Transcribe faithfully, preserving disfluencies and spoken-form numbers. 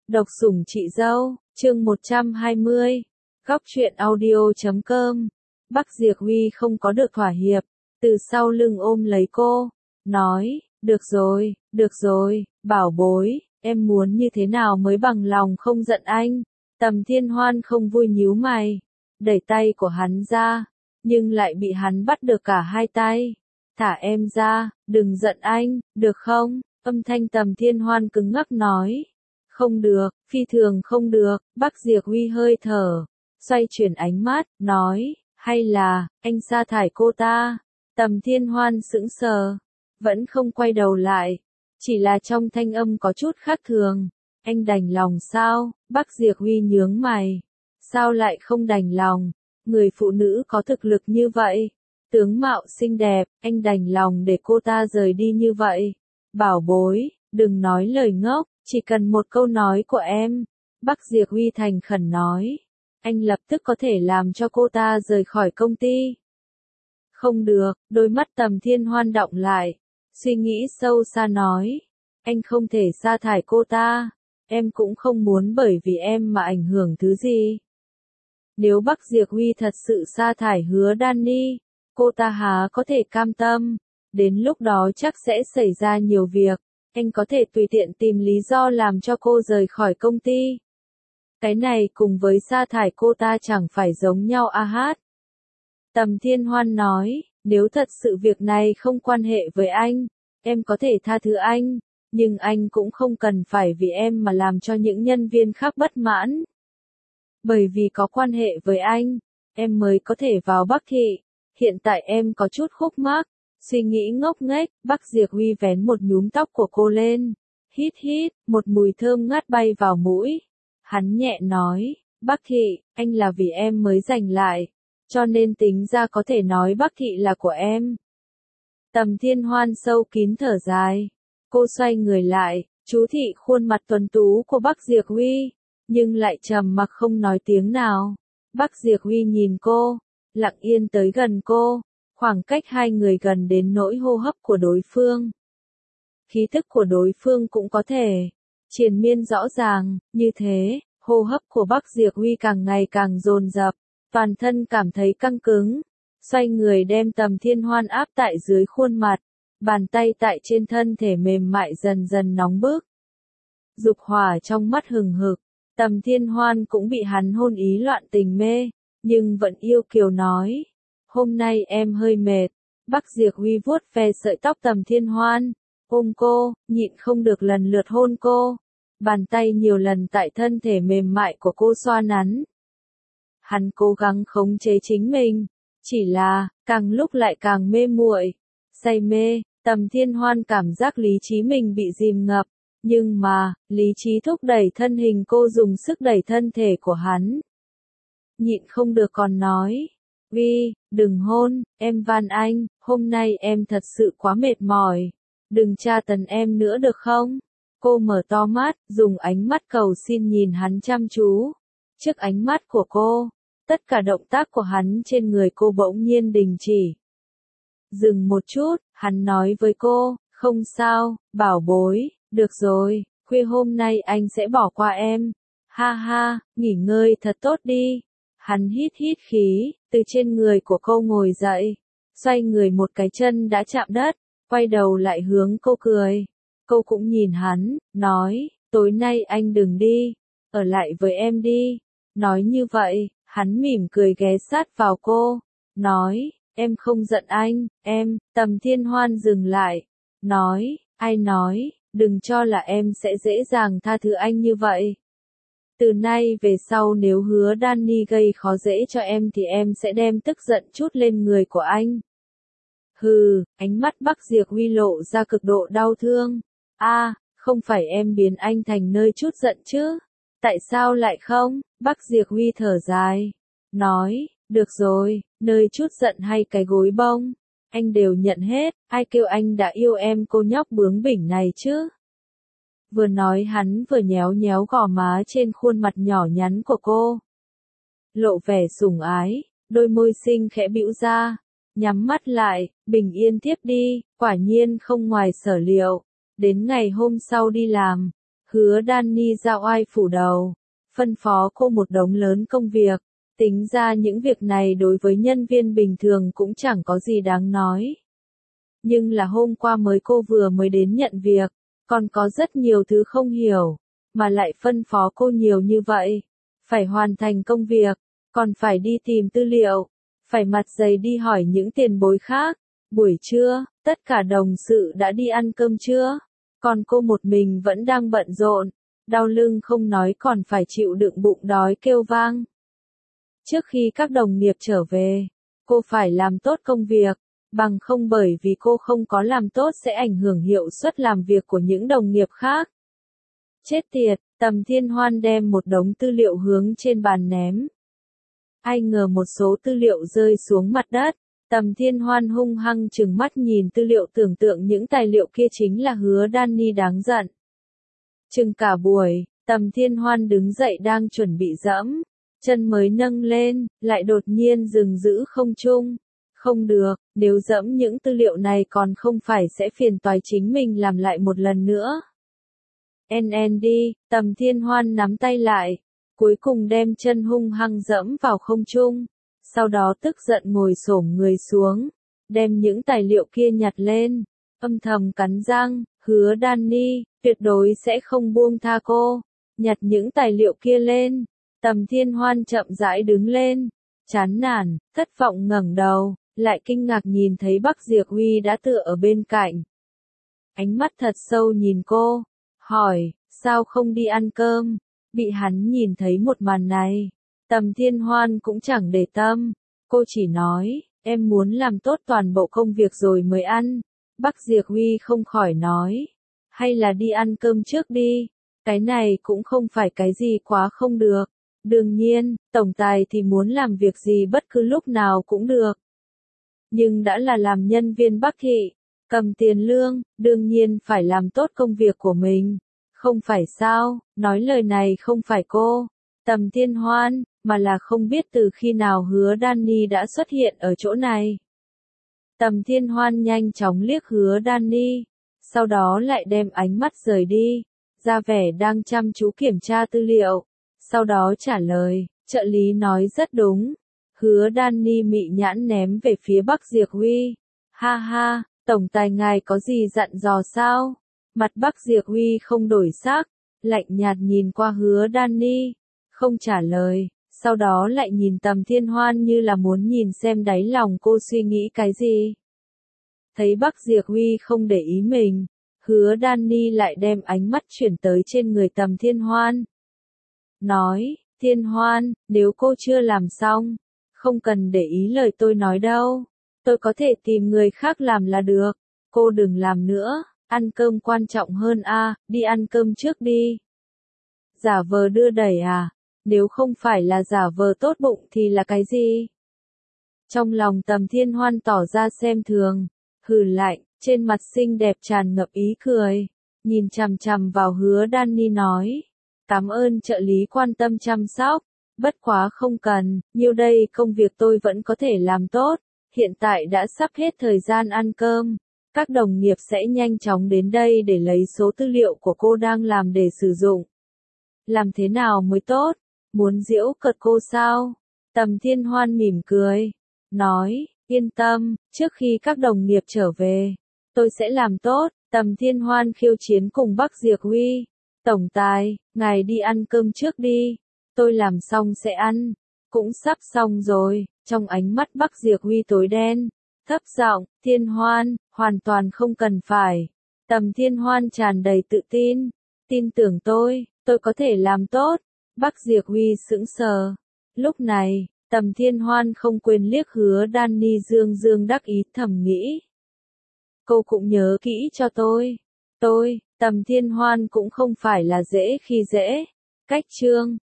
Độc sủng chị dâu, chương một trăm hai mươi. Góc truyện audio chấm com. Bắc Diệp Huy không có được thỏa hiệp, từ sau lưng ôm lấy cô, nói, được rồi, được rồi, bảo bối, em muốn như thế nào mới bằng lòng không giận anh. Tầm Thiên Hoan không vui nhíu mày, đẩy tay của hắn ra, nhưng lại bị hắn bắt được cả hai tay. Thả em ra, đừng giận anh, được không? Âm thanh Tầm Thiên Hoan cứng ngắc nói. Không được, phi thường không được. Bắc Diệp Huy hơi thở, xoay chuyển ánh mắt, nói, hay là, anh sa thải cô ta. Tầm Thiên Hoan sững sờ, vẫn không quay đầu lại, chỉ là trong thanh âm có chút khác thường. Anh đành lòng sao? Bắc Diệp Huy nhướng mày. Sao lại không đành lòng? Người phụ nữ có thực lực như vậy, tướng mạo xinh đẹp, anh đành lòng để cô ta rời đi như vậy. Bảo bối, đừng nói lời ngốc, chỉ cần một câu nói của em. Bắc Diệp Huy thành khẩn nói. Anh lập tức có thể làm cho cô ta rời khỏi công ty. Không được, đôi mắt Tầm Thiên Hoan đọng lại, suy nghĩ sâu xa nói. Anh không thể sa thải cô ta, em cũng không muốn bởi vì em mà ảnh hưởng thứ gì. Nếu Bắc Diệp Huy thật sự sa thải Hứa Danny, cô ta há có thể cam tâm, đến lúc đó chắc sẽ xảy ra nhiều việc, anh có thể tùy tiện tìm lý do làm cho cô rời khỏi công ty. Cái này cùng với sa thải cô ta chẳng phải giống nhau a hát. Tầm Thiên Hoan nói, nếu thật sự việc này không quan hệ với anh, em có thể tha thứ anh, nhưng anh cũng không cần phải vì em mà làm cho những nhân viên khác bất mãn. Bởi vì có quan hệ với anh, em mới có thể vào Bắc Thị, hiện tại em có chút khúc mắc, suy nghĩ ngốc nghếch. Bắc Diệp Huy vén một nhúm tóc của cô lên, hít hít, một mùi thơm ngát bay vào mũi. Hắn nhẹ nói, Bắc Thị, anh là vì em mới giành lại, cho nên tính ra có thể nói Bắc Thị là của em. Tầm Thiên Hoan sâu kín thở dài, cô xoay người lại, chú thị khuôn mặt tuấn tú của Bắc Diệp Huy, nhưng lại trầm mặc không nói tiếng nào. Bắc Diệp Huy nhìn cô, lặng yên tới gần cô, khoảng cách hai người gần đến nỗi hô hấp của đối phương. Khí thức của đối phương cũng có thể triền miên rõ ràng, như thế, hô hấp của Bắc Diệp Huy càng ngày càng dồn dập, toàn thân cảm thấy căng cứng, xoay người đem Tầm Thiên Hoan áp tại dưới khuôn mặt, bàn tay tại trên thân thể mềm mại dần dần nóng bức. Dục hỏa trong mắt hừng hực, Tầm Thiên Hoan cũng bị hắn hôn ý loạn tình mê, nhưng vẫn yêu kiều nói, hôm nay em hơi mệt. Bắc Diệp Huy vuốt ve sợi tóc Tầm Thiên Hoan, ôm cô, nhịn không được lần lượt hôn cô, bàn tay nhiều lần tại thân thể mềm mại của cô xoa nắn. Hắn cố gắng khống chế chính mình, chỉ là, càng lúc lại càng mê muội, say mê. Tầm Thiên Hoan cảm giác lý trí mình bị dìm ngập, nhưng mà, lý trí thúc đẩy thân hình cô dùng sức đẩy thân thể của hắn. Nhịn không được còn nói, Huy, đừng hôn, em van anh, hôm nay em thật sự quá mệt mỏi, đừng tra tấn em nữa được không? Cô mở to mắt, dùng ánh mắt cầu xin nhìn hắn chăm chú. Trước ánh mắt của cô, tất cả động tác của hắn trên người cô bỗng nhiên đình chỉ. Dừng một chút, hắn nói với cô, không sao, bảo bối, được rồi, khuya hôm nay anh sẽ bỏ qua em. Ha ha, nghỉ ngơi thật tốt đi. Hắn hít hít khí, từ trên người của cô ngồi dậy, xoay người một cái chân đã chạm đất, quay đầu lại hướng cô cười. Cô cũng nhìn hắn, nói, tối nay anh đừng đi, ở lại với em đi. Nói như vậy, hắn mỉm cười ghé sát vào cô, nói, em không giận anh, em. Tầm Thiên Hoan dừng lại, nói, ai nói, đừng cho là em sẽ dễ dàng tha thứ anh như vậy. Từ nay về sau nếu Hứa Danny gây khó dễ cho em thì em sẽ đem tức giận chút lên người của anh. Hừ, ánh mắt Bắc Diệp Huy lộ ra cực độ đau thương. A, không phải em biến anh thành nơi chút giận chứ? Tại sao lại không? Bắc Diệp Huy thở dài, nói, được rồi, nơi chút giận hay cái gối bông, anh đều nhận hết, ai kêu anh đã yêu em cô nhóc bướng bỉnh này chứ? Vừa nói hắn vừa nhéo nhéo gò má trên khuôn mặt nhỏ nhắn của cô. Lộ vẻ sủng ái, đôi môi xinh khẽ bĩu ra, nhắm mắt lại, bình yên tiếp đi. Quả nhiên không ngoài sở liệu. Đến ngày hôm sau đi làm, Hứa Danny ra oai phủ đầu, phân phó cô một đống lớn công việc, tính ra những việc này đối với nhân viên bình thường cũng chẳng có gì đáng nói. Nhưng là hôm qua mới cô vừa mới đến nhận việc, còn có rất nhiều thứ không hiểu, mà lại phân phó cô nhiều như vậy. Phải hoàn thành công việc, còn phải đi tìm tư liệu, phải mặt dày đi hỏi những tiền bối khác. Buổi trưa, tất cả đồng sự đã đi ăn cơm trưa, còn cô một mình vẫn đang bận rộn, đau lưng không nói còn phải chịu đựng bụng đói kêu vang. Trước khi các đồng nghiệp trở về, cô phải làm tốt công việc, bằng không bởi vì cô không có làm tốt sẽ ảnh hưởng hiệu suất làm việc của những đồng nghiệp khác. Chết tiệt, Tầm Thiên Hoan đem một đống tư liệu hướng trên bàn ném. Ai ngờ một số tư liệu rơi xuống mặt đất, Tầm Thiên Hoan hung hăng trừng mắt nhìn tư liệu tưởng tượng những tài liệu kia chính là Hứa Danny đáng giận. Chừng cả buổi, Tầm Thiên Hoan đứng dậy đang chuẩn bị dẫm, chân mới nâng lên, lại đột nhiên dừng giữ không trung. Không được, nếu dẫm những tư liệu này còn không phải sẽ phiền toái chính mình làm lại một lần nữa. en en đê, Tầm Thiên Hoan nắm tay lại, cuối cùng đem chân hung hăng dẫm vào không trung, sau đó tức giận ngồi xổm người xuống, đem những tài liệu kia nhặt lên, âm thầm cắn răng, Hứa Danny, tuyệt đối sẽ không buông tha cô. Nhặt những tài liệu kia lên, Tầm Thiên Hoan chậm rãi đứng lên, chán nản, thất vọng ngẩng đầu, lại kinh ngạc nhìn thấy Bắc Diệp Huy đã tựa ở bên cạnh. Ánh mắt thật sâu nhìn cô, hỏi, sao không đi ăn cơm? Bị hắn nhìn thấy một màn này, Tầm Thiên Hoan cũng chẳng để tâm, cô chỉ nói, em muốn làm tốt toàn bộ công việc rồi mới ăn. Bắc Diệp Huy không khỏi nói, hay là đi ăn cơm trước đi, cái này cũng không phải cái gì quá không được. Đương nhiên, tổng tài thì muốn làm việc gì bất cứ lúc nào cũng được. Nhưng đã là làm nhân viên Bắc thị, cầm tiền lương, đương nhiên phải làm tốt công việc của mình. Không phải sao, nói lời này không phải cô, Tầm Thiên Hoan, mà là không biết từ khi nào Hứa Danny đã xuất hiện ở chỗ này. Tầm Thiên Hoan nhanh chóng liếc Hứa Danny, sau đó lại đem ánh mắt rời đi, ra vẻ đang chăm chú kiểm tra tư liệu, sau đó trả lời, trợ lý nói rất đúng. Hứa Danny mị nhãn ném về phía Bắc Diệp Huy. Ha ha, tổng tài ngài có gì dặn dò sao? Mặt Bắc Diệp Huy không đổi sắc, lạnh nhạt nhìn qua Hứa Danny, không trả lời, sau đó lại nhìn Tầm Thiên Hoan như là muốn nhìn xem đáy lòng cô suy nghĩ cái gì. Thấy Bắc Diệp Huy không để ý mình, Hứa Danny lại đem ánh mắt chuyển tới trên người Tầm Thiên Hoan. Nói, Thiên Hoan, nếu cô chưa làm xong, không cần để ý lời tôi nói đâu, tôi có thể tìm người khác làm là được, cô đừng làm nữa, ăn cơm quan trọng hơn a, à, đi ăn cơm trước đi. Giả vờ đưa đẩy à, nếu không phải là giả vờ tốt bụng thì là cái gì? Trong lòng Tầm Thiên Hoan tỏ ra xem thường, hừ lạnh, trên mặt xinh đẹp tràn ngập ý cười, nhìn chằm chằm vào Hứa Danny nói, cảm ơn trợ lý quan tâm chăm sóc, bất quá không cần, nhiêu đây công việc tôi vẫn có thể làm tốt, hiện tại đã sắp hết thời gian ăn cơm, các đồng nghiệp sẽ nhanh chóng đến đây để lấy số tư liệu của cô đang làm để sử dụng. Làm thế nào mới tốt? Muốn giễu cợt cô sao? Tầm Thiên Hoan mỉm cười, nói, yên tâm, trước khi các đồng nghiệp trở về, tôi sẽ làm tốt. Tầm Thiên Hoan khiêu chiến cùng Bắc Diệp Huy, tổng tài, ngài đi ăn cơm trước đi, tôi làm xong sẽ ăn, cũng sắp xong rồi. Trong ánh mắt Bắc Diệp Huy tối đen, thấp giọng, Thiên Hoan, hoàn toàn không cần phải. Tầm Thiên Hoan tràn đầy tự tin, tin tưởng tôi, tôi có thể làm tốt. Bắc Diệp Huy sững sờ. Lúc này, Tầm Thiên Hoan không quên liếc Hứa Danny dương dương đắc ý thầm nghĩ. Cô cũng nhớ kỹ cho tôi. Tôi, Tầm Thiên Hoan cũng không phải là dễ khi dễ. Cách chương